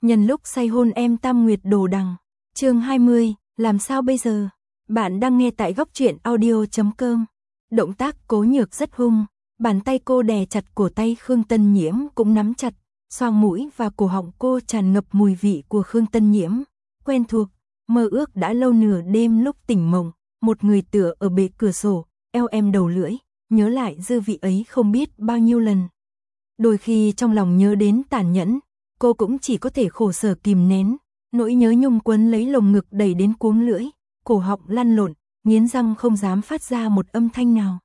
Nhân lúc say hôn em Tam Nguyệt đồ đằng. Chương 20, làm sao bây giờ? Bạn đang nghe tại góc truyện audio.com. Động tác Cố Nhược rất hung, bàn tay cô đè chặt cổ tay Khương Tân Nhiễm cũng nắm chặt, xoang mũi và cổ họng cô tràn ngập mùi vị của Khương Tân Nhiễm, quen thuộc, mơ ước đã lâu. Nửa đêm lúc tỉnh mộng, một người tựa ở bệ cửa sổ, eo em đầu lưỡi, nhớ lại dư vị ấy không biết bao nhiêu lần. Đôi khi trong lòng nhớ đến tàn nhẫn, cô cũng chỉ có thể khổ sở kìm nén, nỗi nhớ nhung quấn lấy lồng ngực đẩy đến cuống lưỡi, cổ họng lăn lộn, nghiến răng không dám phát ra một âm thanh nào.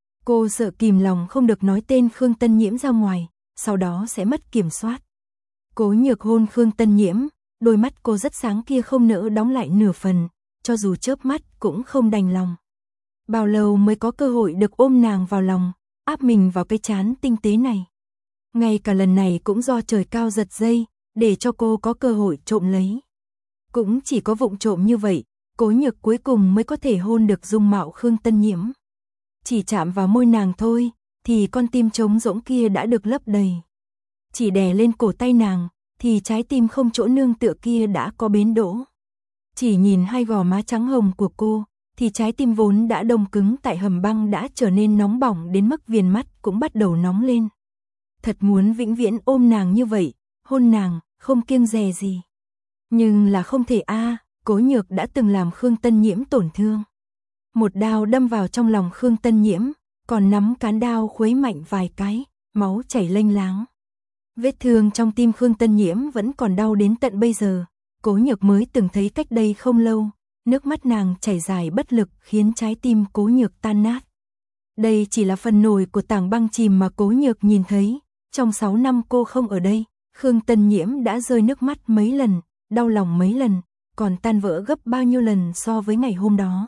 Cô sợ kìm lòng không được nói tên Khương Tân Nhiễm ra ngoài, sau đó sẽ mất kiểm soát. Cố Nhược hôn Khương Tân Nhiễm, đôi mắt cô rất sáng kia không nỡ đóng lại nửa phần, cho dù chớp mắt cũng không đành lòng. Bao lâu mới có cơ hội được ôm nàng vào lòng, áp mình vào cái trán tinh tế này. Ngay cả lần này cũng do trời cao giật dây, để cho cô có cơ hội trộm lấy. Cũng chỉ có vụng trộm như vậy, Cố Nhược cuối cùng mới có thể hôn được dung mạo Khương Tân Nhiễm. Chỉ chạm vào môi nàng thôi, thì con tim trống rỗng kia đã được lấp đầy. Chỉ đè lên cổ tay nàng, thì trái tim không chỗ nương tựa kia đã có bến đỗ. Chỉ nhìn hai gò má trắng hồng của cô, thì trái tim vốn đã đông cứng tại hầm băng đã trở nên nóng bỏng đến mức viền mắt cũng bắt đầu nóng lên. Thật muốn vĩnh viễn ôm nàng như vậy, hôn nàng, không kiêng dè gì. Nhưng là không thể Cố Nhược đã từng làm Khương Tân Nhiễm tổn thương. Một đao đâm vào trong lòng Khương Tân Nhiễm, còn nắm cán đao khuấy mạnh vài cái, máu chảy lênh láng. Vết thương trong tim Khương Tân Nhiễm vẫn còn đau đến tận bây giờ. Cố Nhược mới từng thấy cách đây không lâu, nước mắt nàng chảy dài bất lực khiến trái tim Cố Nhược tan nát. Đây chỉ là phần nổi của tảng băng chìm mà Cố Nhược nhìn thấy. Trong 6 năm cô không ở đây, Khương Tân Nhiễm đã rơi nước mắt mấy lần, đau lòng mấy lần, còn tan vỡ gấp bao nhiêu lần so với ngày hôm đó.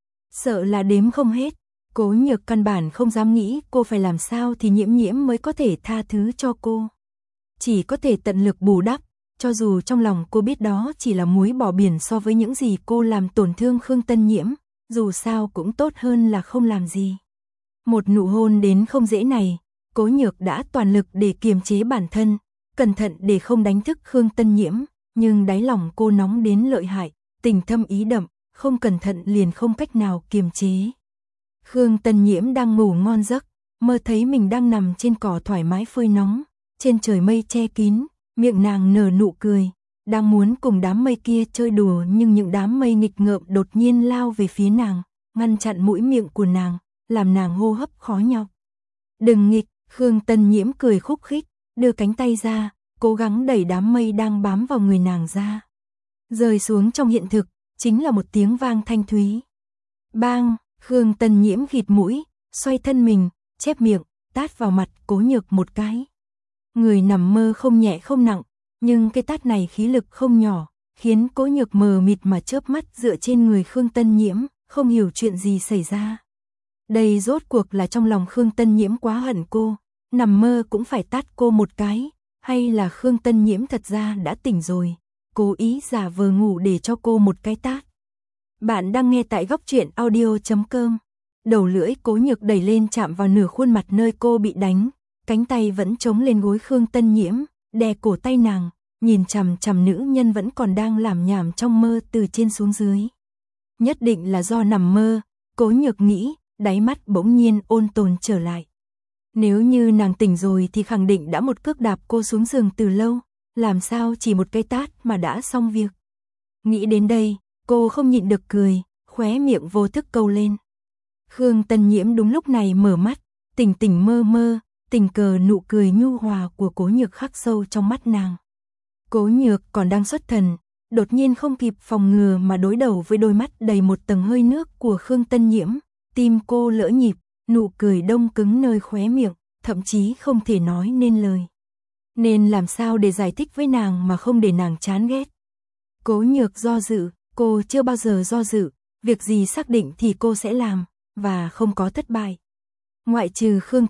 Sợ là đếm không hết, Cố Nhược căn bản không dám nghĩ cô phải làm sao thì Nhiễm Nhiễm mới có thể tha thứ cho cô. Chỉ có thể tận lực bù đắp, cho dù trong lòng cô biết đó chỉ là muối bỏ biển so với những gì cô làm tổn thương Khương Tân Nhiễm, dù sao cũng tốt hơn là không làm gì. Một nụ hôn đến không dễ này, Cố Nhược đã toàn lực để kiềm chế bản thân, cẩn thận để không đánh thức Khương Tân Nhiễm, nhưng đáy lòng cô nóng đến lợi hại, tình thâm ý đậm, không cẩn thận liền không cách nào kiềm chế. Khương Tân Nhiễm đang ngủ ngon giấc, mơ thấy mình đang nằm trên cỏ thoải mái phơi nóng, trên trời mây che kín, miệng nàng nở nụ cười, đang muốn cùng đám mây kia chơi đùa nhưng những đám mây nghịch ngợm đột nhiên lao về phía nàng, ngăn chặn mũi miệng của nàng, làm nàng hô hấp khó nhọc. Đừng nghịch, Khương Tân Nhiễm cười khúc khích, đưa cánh tay ra, cố gắng đẩy đám mây đang bám vào người nàng ra. Rơi xuống trong hiện thực, chính là một tiếng vang thanh thúy. Bang, Khương Tân Nhiễm khịt mũi, xoay thân mình, chép miệng, tát vào mặt Cố Nhược một cái. Người nằm mơ không nhẹ không nặng, nhưng cái tát này khí lực không nhỏ, khiến Cố Nhược mờ mịt mà chớp mắt dựa trên người Khương Tân Nhiễm, không hiểu chuyện gì xảy ra. Đây rốt cuộc là trong lòng Khương Tân Nhiễm quá hận cô, nằm mơ cũng phải tát cô một cái, hay là Khương Tân Nhiễm thật ra đã tỉnh rồi, cố ý giả vờ ngủ để cho cô một cái tát. Bạn đang nghe tại góc truyện audio.com. Đầu lưỡi Cố Nhược đẩy lên chạm vào nửa khuôn mặt nơi cô bị đánh, cánh tay vẫn chống lên gối Khương Tân Nhiễm, đè cổ tay nàng, nhìn chằm chằm nữ nhân vẫn còn đang làm nhảm trong mơ từ trên xuống dưới. Nhất định là do nằm mơ, Cố Nhược nghĩ, đáy mắt bỗng nhiên ôn tồn trở lại. Nếu như nàng tỉnh rồi thì khẳng định đã một cước đạp cô xuống giường từ lâu, làm sao chỉ một cái tát mà đã xong việc. Nghĩ đến đây, cô không nhịn được cười, khóe miệng vô thức câu lên. Khương Tân Nhiễm đúng lúc này mở mắt, tỉnh tỉnh mơ mơ, tình cờ nụ cười nhu hòa của Cố Nhược khắc sâu trong mắt nàng. Cố Nhược còn đang xuất thần, đột nhiên không kịp phòng ngừa mà đối đầu với đôi mắt đầy một tầng hơi nước của Khương Tân Nhiễm, tim cô lỡ nhịp, nụ cười đông cứng nơi khóe miệng, thậm chí không thể nói nên lời. Nên làm sao để giải thích với nàng mà không để nàng chán ghét. Cố Nhược do dự, cô chưa bao giờ do dự, việc gì xác định thì cô sẽ làm, và không có thất bại. Ngoại trừ Khương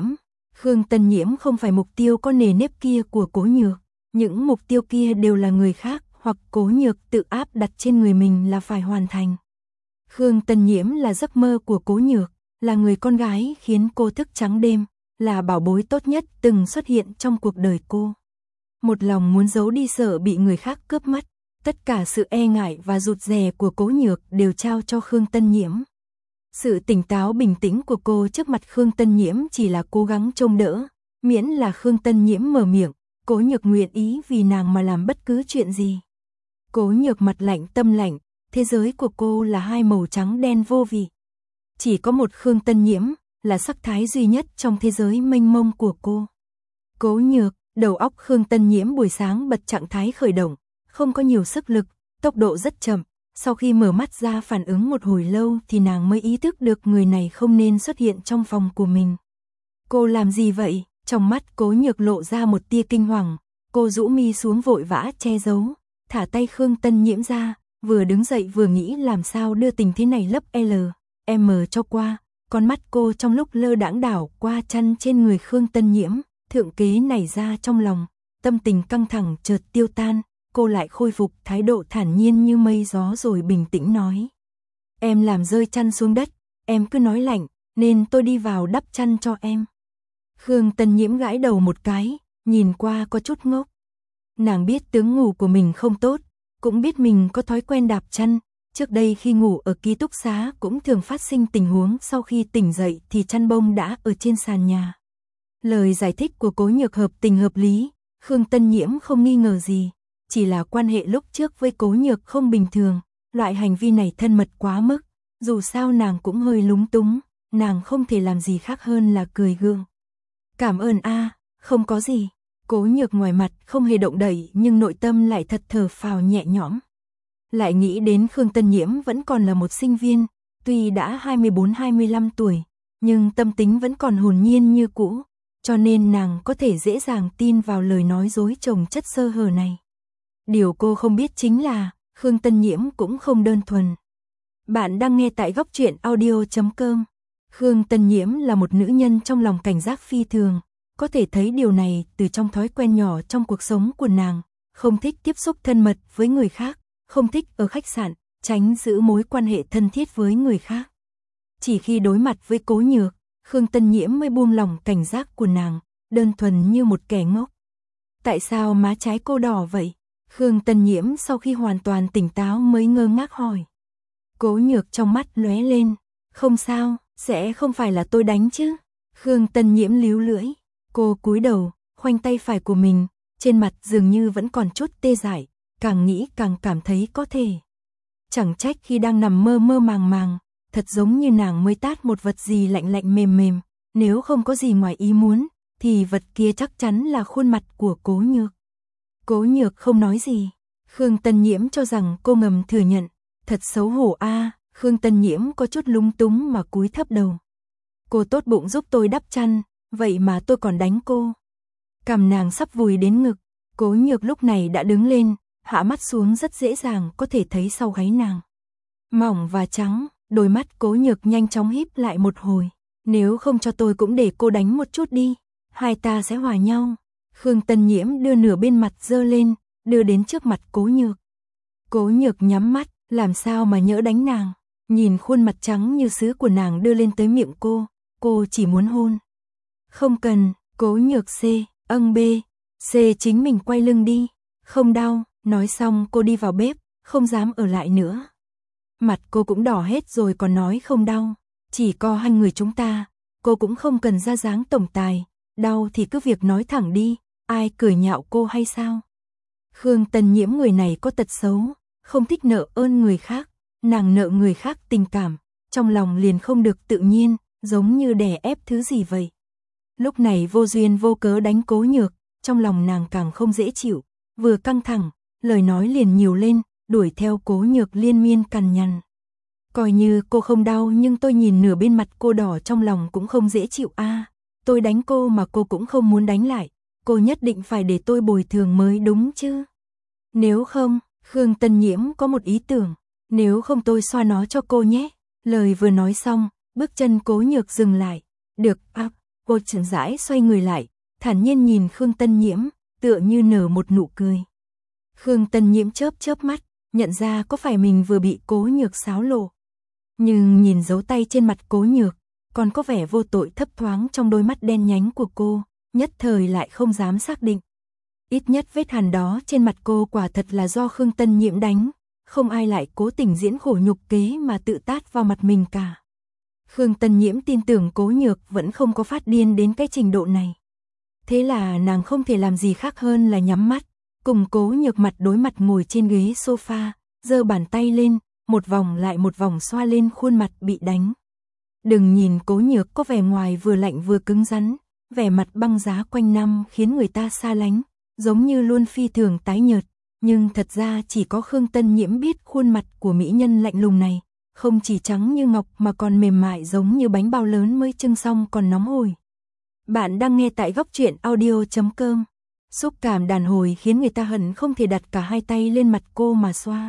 Tân Nhiễm không phải mục tiêu có nề nếp kia của Cố Nhược, những mục tiêu kia đều là người khác hoặc Cố Nhược tự áp đặt trên người mình là phải hoàn thành. Khương Tân Nhiễm là giấc mơ của Cố Nhược, là người con gái khiến cô thức trắng đêm, là bảo bối tốt nhất từng xuất hiện trong cuộc đời cô. một lòng muốn giấu đi sợ bị người khác cướp mất. Tất cả sự e ngại và rụt rè của Cố Nhược đều trao cho Khương Tân Nhiễm. Sự tỉnh táo bình tĩnh của cô trước mặt Khương Tân Nhiễm chỉ là cố gắng trông đỡ, miễn là Khương Tân Nhiễm mở miệng, Cố Nhược nguyện ý vì nàng mà làm bất cứ chuyện gì. Cố Nhược mặt lạnh tâm lạnh, thế giới của cô là hai màu trắng đen vô vị. Chỉ có một Khương Tân Nhiễm là sắc thái duy nhất trong thế giới mênh mông của cô. Cố Nhược, đầu óc Khương Tân Nhiễm buổi sáng bật trạng thái khởi động, không có nhiều sức lực, tốc độ rất chậm. Sau khi mở mắt ra phản ứng một hồi lâu thì nàng mới ý thức được người này không nên xuất hiện trong phòng của mình. Cô làm gì vậy? Trong mắt Cố Nhược lộ ra một tia kinh hoàng, cô rũ mi xuống vội vã che giấu, thả tay Khương Tân Nhiễm ra, vừa đứng dậy vừa nghĩ làm sao đưa tình thế này lấp M cho qua. Con mắt cô trong lúc lơ đãng đảo qua chăn trên người Khương Tân Nhiễm, thượng kế nảy ra trong lòng, tâm tình căng thẳng chợt tiêu tan, cô lại khôi phục thái độ thản nhiên như mây gió rồi bình tĩnh nói. Em làm rơi chăn xuống đất, em cứ nói lạnh, nên tôi đi vào đắp chăn cho em. Khương Tân Nhiễm gãi đầu một cái, nhìn qua có chút ngốc. Nàng biết tướng ngủ của mình không tốt, cũng biết mình có thói quen đạp chăn. Trước đây khi ngủ ở ký túc xá cũng thường phát sinh tình huống sau khi tỉnh dậy thì chăn bông đã ở trên sàn nhà. Lời giải thích của Cố Nhược hợp tình hợp lý, Khương Tân Nhiễm không nghi ngờ gì, chỉ là quan hệ lúc trước với Cố Nhược không bình thường, loại hành vi này thân mật quá mức, dù sao nàng cũng hơi lúng túng, nàng không thể làm gì khác hơn là cười gượng. Cảm ơn a, không có gì. Cố Nhược ngoài mặt không hề động đậy nhưng nội tâm lại thật thở phào nhẹ nhõm. Lại nghĩ đến Khương Tân Nhiễm vẫn còn là một sinh viên, tuy đã 24-25 tuổi, nhưng tâm tính vẫn còn hồn nhiên như cũ, cho nên nàng có thể dễ dàng tin vào lời nói dối chồng chất sơ hở này. Điều cô không biết chính là, Khương Tân Nhiễm cũng không đơn thuần. Bạn đang nghe tại góc truyện audio.com. Khương Tân Nhiễm là một nữ nhân trong lòng cảnh giác phi thường, có thể thấy điều này từ trong thói quen nhỏ trong cuộc sống của nàng, không thích tiếp xúc thân mật với người khác, không thích ở khách sạn, tránh giữ mối quan hệ thân thiết với người khác. Chỉ khi đối mặt với Cố Nhược, Khương Tân Nhiễm mới buông lòng cảnh giác của nàng, đơn thuần như một kẻ ngốc. Tại sao má trái cô đỏ vậy? Khương Tân Nhiễm sau khi hoàn toàn tỉnh táo mới ngơ ngác hỏi. Cố Nhược trong mắt lóe lên, không sao, sẽ không phải là tôi đánh chứ? Khương Tân Nhiễm líu lưỡi, cô cúi đầu, khoanh tay phải của mình, trên mặt dường như vẫn còn chút tê dại, càng nghĩ càng cảm thấy có thể. Chẳng trách khi đang nằm mơ mơ màng màng, thật giống như nàng mới tát một vật gì lạnh lạnh mềm mềm, nếu không có gì ngoài ý muốn, thì vật kia chắc chắn là khuôn mặt của Cố Nhược. Cố Nhược không nói gì, Khương Tân Nhiễm cho rằng cô ngầm thừa nhận, thật xấu hổ a. Khương Tân Nhiễm có chút lúng túng mà cúi thấp đầu. Cô tốt bụng giúp tôi đắp chăn, vậy mà tôi còn đánh cô. Cằm nàng sắp vùi đến ngực, Cố Nhược lúc này đã đứng lên, hạ mắt xuống rất dễ dàng có thể thấy sau gáy nàng. Mỏng và trắng, đôi mắt Cố Nhược nhanh chóng híp lại một hồi. Nếu không cho tôi cũng để cô đánh một chút đi, hai ta sẽ hòa nhau. Khương Tân Nhiễm đưa nửa bên mặt giơ lên, đưa đến trước mặt Cố Nhược. Cố Nhược nhắm mắt, làm sao mà nhỡ đánh nàng. Nhìn khuôn mặt trắng như sứ của nàng đưa lên tới miệng cô chỉ muốn hôn. Không cần, Cố Nhược C, B, C chính mình quay lưng đi, không đau. Nói xong cô đi vào bếp, không dám ở lại nữa. Mặt cô cũng đỏ hết rồi còn nói không đau, chỉ có hai người chúng ta, cô cũng không cần ra dáng tổng tài, đau thì cứ việc nói thẳng đi, ai cười nhạo cô hay sao? Khương Tân Nhiễm người này có tật xấu, không thích nợ ơn người khác, nàng nợ người khác tình cảm, trong lòng liền không được tự nhiên, giống như đè ép thứ gì vậy. Lúc này vô duyên vô cớ đánh Cố Nhược, trong lòng nàng càng không dễ chịu, vừa căng thẳng, lời nói liền nhiều lên, đuổi theo Cố Nhược liên miên cằn nhằn. Coi như cô không đau nhưng tôi nhìn nửa bên mặt cô đỏ trong lòng cũng không dễ chịu a. Tôi đánh cô mà cô cũng không muốn đánh lại, cô nhất định phải để tôi bồi thường mới đúng chứ. Nếu không, Khương Tân Nhiễm có một ý tưởng, nếu không tôi xoa nó cho cô nhé. Lời vừa nói xong, bước chân Cố Nhược dừng lại. Được, cô chậm rãi xoay người lại, thản nhiên nhìn Khương Tân Nhiễm, tựa như nở một nụ cười. Khương Tân Nhiễm chớp mắt, nhận ra có phải mình vừa bị Cố Nhược xáo lộ. Nhưng nhìn dấu tay trên mặt Cố Nhược, còn có vẻ vô tội thấp thoáng trong đôi mắt đen nhánh của cô, nhất thời lại không dám xác định. Ít nhất vết hằn đó trên mặt cô quả thật là do Khương Tân Nhiễm đánh, không ai lại cố tình diễn khổ nhục kế mà tự tát vào mặt mình cả. Khương Tân Nhiễm tin tưởng Cố Nhược vẫn không có phát điên đến cái trình độ này. Thế là nàng không thể làm gì khác hơn là nhắm mắt, cùng Cố Nhược mặt đối mặt ngồi trên ghế sofa, giơ bàn tay lên, một vòng lại một vòng xoa lên khuôn mặt bị đánh. Đừng nhìn Cố Nhược có vẻ ngoài vừa lạnh vừa cứng rắn, vẻ mặt băng giá quanh năm khiến người ta xa lánh, giống như luôn phi thường tái nhợt, nhưng thật ra chỉ có Khương Tân Nhiễm biết khuôn mặt của mỹ nhân lạnh lùng này, không chỉ trắng như ngọc mà còn mềm mại giống như bánh bao lớn mới trưng xong còn nóng hổi. Bạn đang nghe tại góc truyện audio.com. Xúc cảm đàn hồi khiến người ta hận không thể đặt cả hai tay lên mặt cô mà xoa.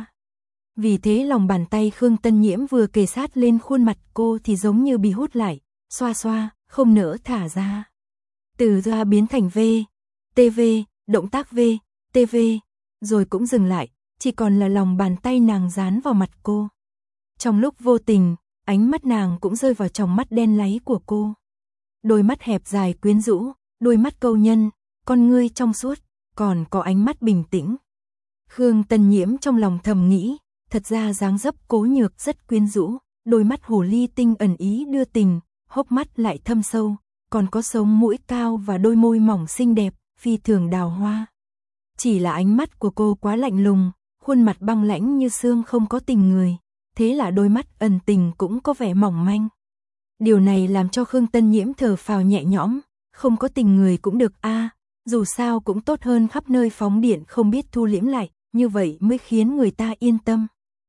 Vì thế lòng bàn tay Khương Tân Nhiễm vừa kề sát lên khuôn mặt cô thì giống như bị hút lại, xoa xoa, không nỡ thả ra. Từ ra biến thành V, TV, động tác V, TV, rồi cũng dừng lại, chỉ còn là lòng bàn tay nàng dán vào mặt cô. Trong lúc vô tình, ánh mắt nàng cũng rơi vào tròng mắt đen láy của cô. Đôi mắt hẹp dài quyến rũ, đôi mắt câu nhân, con ngươi trong suốt, còn có ánh mắt bình tĩnh. Khương Tân Nhiễm trong lòng thầm nghĩ, thật ra dáng dấp Cố Nhược rất quyến rũ, đôi mắt hồ ly tinh ẩn ý đưa tình, hốc mắt lại thâm sâu, còn có sống mũi cao và đôi môi mỏng xinh đẹp, phi thường đào hoa. Chỉ là ánh mắt của cô quá lạnh lùng, khuôn mặt băng lãnh như xương không có tình người, thế là đôi mắt ẩn tình cũng có vẻ mỏng manh. Điều này làm cho Khương Tân Nhiễm thở phào nhẹ nhõm, không có tình người cũng được a, dù sao cũng tốt hơn khắp nơi phóng điện không biết thu liễm lại, như vậy mới khiến người ta yên tâm.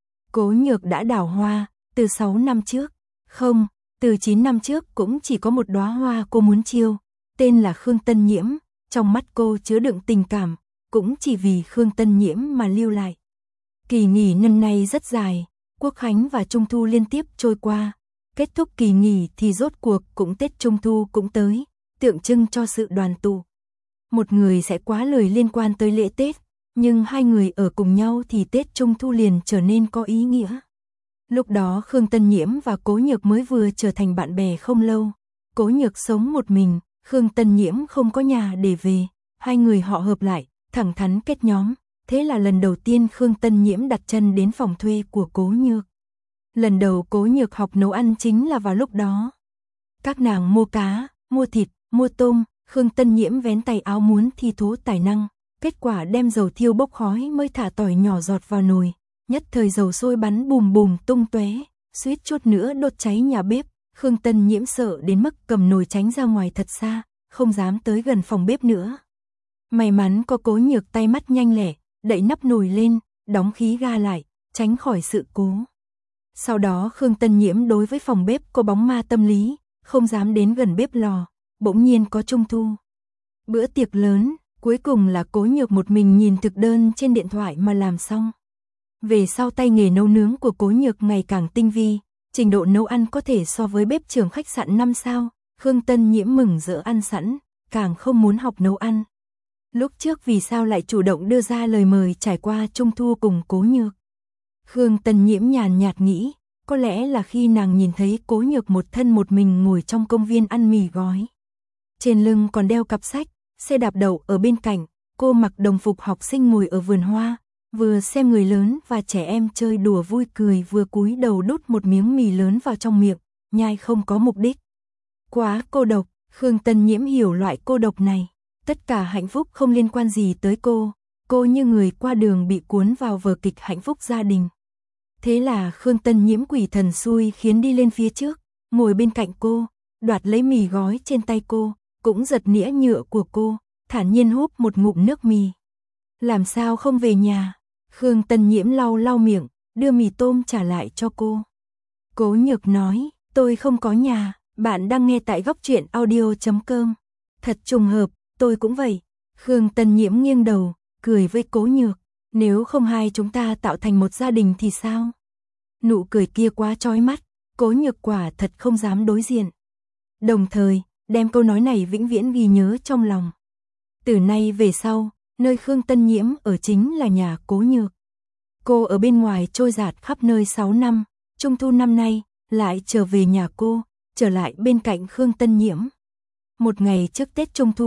Cố Nhược đã đào hoa, từ 6 năm trước, không, từ 9 năm trước cũng chỉ có một đóa hoa cô muốn chiêu, tên là Khương Tân Nhiễm, trong mắt cô chứa đựng tình cảm, cũng chỉ vì Khương Tân Nhiễm mà lưu lại. Kỳ nghỉ năm nay rất dài, Quốc khánh và Trung thu liên tiếp trôi qua, kết thúc kỳ nghỉ thì rốt cuộc cũng Tết Trung thu cũng tới, tượng trưng cho sự đoàn tụ. Một người sẽ quá lời liên quan tới lễ Tết, nhưng hai người ở cùng nhau thì Tết Trung thu liền trở nên có ý nghĩa. Lúc đó Khương Tân Nhiễm và Cố Nhược mới vừa trở thành bạn bè không lâu. Cố Nhược sống một mình, Khương Tân Nhiễm không có nhà để về, hai người họ hợp lại, thẳng thắn kết nhóm. Thế là lần đầu tiên Khương Tân Nhiễm đặt chân đến phòng thuê của Cố Nhược. Lần đầu Cố Nhược học nấu ăn chính là vào lúc đó. Các nàng mua cá, mua thịt, mua tôm, Khương Tân Nhiễm vén tay áo muốn thi thố tài năng. Kết quả đem dầu thiêu bốc khói mới thả tỏi nhỏ giọt vào nồi. Nhất thời dầu sôi bắn bùm bùm tung tóe, suýt chút nữa đốt cháy nhà bếp. Khương Tân Nhiễm sợ đến mức cầm nồi tránh ra ngoài thật xa, không dám tới gần phòng bếp nữa. May mắn có Cố Nhược tay mắt nhanh lẹ, đậy nắp nồi lên, đóng khí ga lại, tránh khỏi sự cố. Sau đó Khương Tân Nhiễm đối với phòng bếp có bóng ma tâm lý, không dám đến gần bếp lò, bỗng nhiên có Trung thu. Bữa tiệc lớn, cuối cùng là Cố Nhược một mình nhìn thực đơn trên điện thoại mà làm xong. Về sau tay nghề nấu nướng của Cố Nhược ngày càng tinh vi, trình độ nấu ăn có thể so với bếp trưởng khách sạn 5 sao, Khương Tân Nhiễm mừng rỡ ăn sẵn, càng không muốn học nấu ăn. Lúc trước vì sao lại chủ động đưa ra lời mời trải qua Trung thu cùng Cố Nhược? Khương Tân Nhiễm nhàn nhạt nghĩ, có lẽ là khi nàng nhìn thấy Cố Nhược một thân một mình ngồi trong công viên ăn mì gói. Trên lưng còn đeo cặp sách, xe đạp đậu ở bên cạnh, cô mặc đồng phục học sinh ngồi ở vườn hoa, vừa xem người lớn và trẻ em chơi đùa vui cười vừa cúi đầu đút một miếng mì lớn vào trong miệng, nhai không có mục đích. Quá cô độc, Khương Tân Nhiễm hiểu loại cô độc này. Tất cả hạnh phúc không liên quan gì tới cô như người qua đường bị cuốn vào vở kịch hạnh phúc gia đình. Thế là Khương Tân Nhiễm quỷ thần xui khiến đi lên phía trước, ngồi bên cạnh cô, đoạt lấy mì gói trên tay cô, cũng giật nĩa nhựa của cô, thản nhiên húp một ngụm nước mì. Làm sao không về nhà? Khương Tân Nhiễm lau lau miệng, đưa mì tôm trả lại cho cô. Cố Nhược nói, tôi không có nhà, bạn đang nghe tại góc truyện audio.com. Thật trùng hợp, tôi cũng vậy. Khương Tân Nhiễm nghiêng đầu, cười với Cố Nhược. Nếu không hai chúng ta tạo thành một gia đình thì sao? Nụ cười kia quá chói mắt, Cố Nhược quả thật không dám đối diện. Đồng thời, đem câu nói này vĩnh viễn ghi nhớ trong lòng. Từ nay về sau, nơi Khương Tân Nhiễm ở chính là nhà Cố Nhược. Cô ở bên ngoài trôi dạt khắp nơi 6 năm, Trung thu năm nay, lại trở về nhà cô, trở lại bên cạnh Khương Tân Nhiễm. Một ngày trước Tết Trung thu,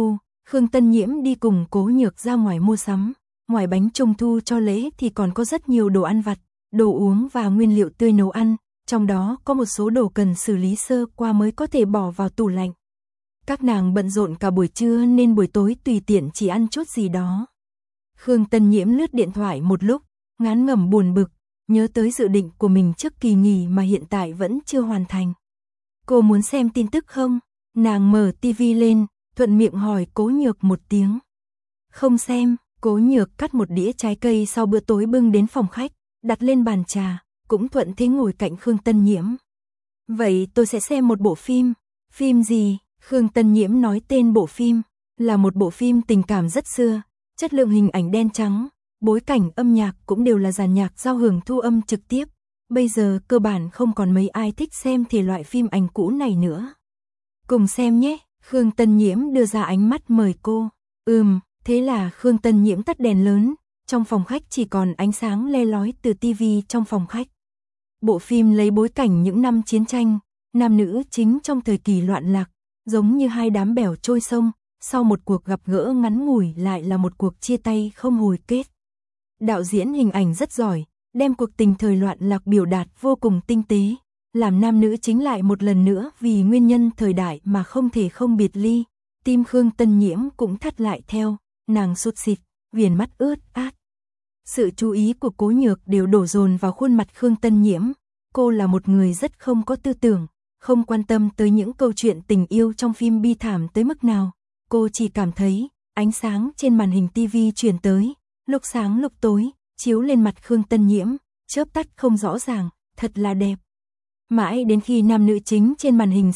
Khương Tân Nhiễm đi cùng Cố Nhược ra ngoài mua sắm, ngoài bánh trung thu cho lễ thì còn có rất nhiều đồ ăn vặt, đồ uống và nguyên liệu tươi nấu ăn, trong đó có một số đồ cần xử lý sơ qua mới có thể bỏ vào tủ lạnh. Các nàng bận rộn cả buổi trưa nên buổi tối tùy tiện chỉ ăn chút gì đó. Khương Tân Nhiễm lướt điện thoại một lúc, ngán ngẩm buồn bực, nhớ tới dự định của mình trước kỳ nghỉ mà hiện tại vẫn chưa hoàn thành. Cô muốn xem tin tức không? Nàng mở tivi lên, thuận miệng hỏi Cố Nhược một tiếng. Không xem. Cố Nhược cắt một đĩa trái cây sau bữa tối bưng đến phòng khách, đặt lên bàn trà, cũng thuận thế ngồi cạnh Khương Tân Nhiễm. Vậy tôi sẽ xem một bộ phim. Phim gì? Khương Tân Nhiễm nói tên bộ phim, là một bộ phim tình cảm rất xưa, chất lượng hình ảnh đen trắng, bối cảnh âm nhạc cũng đều là dàn nhạc giao hưởng thu âm trực tiếp. Bây giờ cơ bản không còn mấy ai thích xem thể loại phim ảnh cũ này nữa. Cùng xem nhé, Khương Tân Nhiễm đưa ra ánh mắt mời cô. Thế là Khương Tân Nhiễm tắt đèn lớn, trong phòng khách chỉ còn ánh sáng le lói từ tivi trong phòng khách. Bộ phim lấy bối cảnh những năm chiến tranh, nam nữ chính trong thời kỳ loạn lạc, giống như hai đám bèo trôi sông, sau một cuộc gặp gỡ ngắn ngủi lại là một cuộc chia tay không hồi kết. Đạo diễn hình ảnh rất giỏi, đem cuộc tình thời loạn lạc biểu đạt vô cùng tinh tế, làm nam nữ chính lại một lần nữa vì nguyên nhân thời đại mà không thể không biệt ly. Tim Khương Tân Nhiễm cũng thắt lại theo, nàng sụt sịt, viền mắt ướt át. Sự chú ý của Cố Nhược đều đổ dồn vào khuôn mặt Khương Tân Nhiễm. Cô là một người rất không có tư tưởng, không quan tâm tới những câu chuyện tình yêu trong phim bi thảm tới mức nào. Cô chỉ cảm thấy ánh sáng trên màn hình tivi truyền tới, lúc sáng lúc tối, chiếu lên mặt Khương Tân Nhiễm, chớp tắt không rõ ràng, thật là đẹp. Mãi đến khi nam nữ chính trên màn hình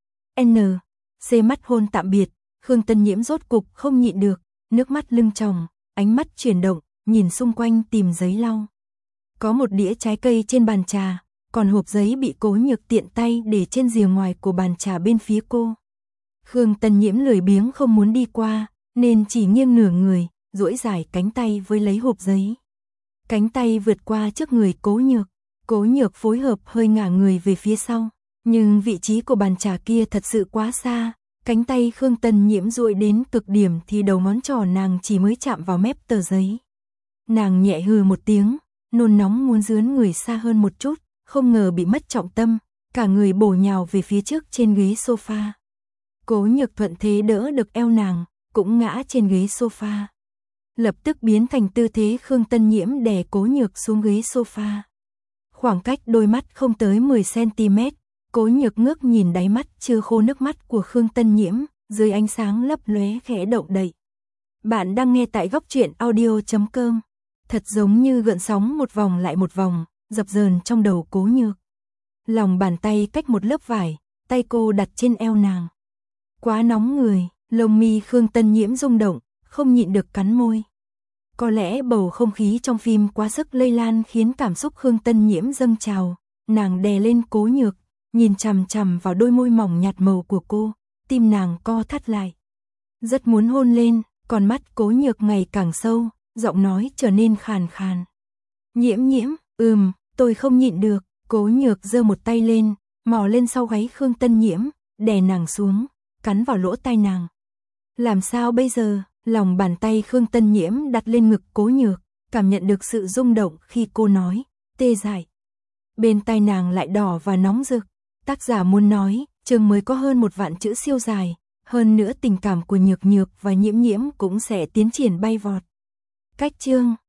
C mắt hôn tạm biệt, Khương Tân Nhiễm rốt cục không nhịn được, nước mắt lưng tròng, ánh mắt chuyển động, nhìn xung quanh tìm giấy lau. Có một đĩa trái cây trên bàn trà, còn hộp giấy bị Cố Nhược tiện tay để trên rìa ngoài của bàn trà bên phía cô. Khương Tân Nhiễm lười biếng không muốn đi qua, nên chỉ nghiêng nửa người, duỗi dài cánh tay với lấy hộp giấy. Cánh tay vượt qua trước người Cố Nhược phối hợp hơi ngả người về phía sau, nhưng vị trí của bàn trà kia thật sự quá xa, cánh tay Khương Tân Nhiễm duỗi đến cực điểm thì đầu ngón trỏ nàng chỉ mới chạm vào mép tờ giấy. Nàng nhẹ hừ một tiếng, nôn nóng muốn dướn người xa hơn một chút, không ngờ bị mất trọng tâm, cả người bổ nhào về phía trước trên ghế sofa. Cố Nhược thuận thế đỡ được eo nàng, cũng ngã trên ghế sofa. Lập tức biến thành tư thế Khương Tân Nhiễm đè Cố Nhược xuống ghế sofa. Khoảng cách đôi mắt không tới 10 cm, Cố Nhược ngước nhìn đáy mắt chưa khô nước mắt của Khương Tân Nhiễm, dưới ánh sáng lấp lóe khẽ động đậy. Bạn đang nghe tại góc truyện audio.com. Thật giống như gợn sóng một vòng lại một vòng, dập dờn trong đầu Cố Nhược. Lòng bàn tay cách một lớp vải, tay cô đặt trên eo nàng. Quá nóng người, lông mi Khương Tân Nhiễm rung động, không nhịn được cắn môi. Có lẽ bầu không khí trong phim quá sức lây lan khiến cảm xúc Khương Tân Nhiễm dâng trào, nàng đè lên Cố Nhược, nhìn chằm chằm vào đôi môi mỏng nhạt màu của cô, tim nàng co thắt lại. Rất muốn hôn lên, còn mắt Cố Nhược ngày càng sâu, giọng nói trở nên khàn khàn. Nhiễm, tôi không nhịn được. Cố Nhược giơ một tay lên, mò lên sau gáy Khương Tân Nhiễm, đè nàng xuống, cắn vào lỗ tai nàng. Làm sao bây giờ? Lòng bàn tay Khương Tân Nhiễm đặt lên ngực Cố Nhược, cảm nhận được sự rung động khi cô nói, tê dại. Bên tai nàng lại đỏ và nóng rực. Tác giả muốn nói, chương mới có hơn 1 vạn chữ siêu dài, hơn nữa tình cảm của Nhược Nhược và Nhiễm Nhiễm cũng sẽ tiến triển bay vọt. Cách chương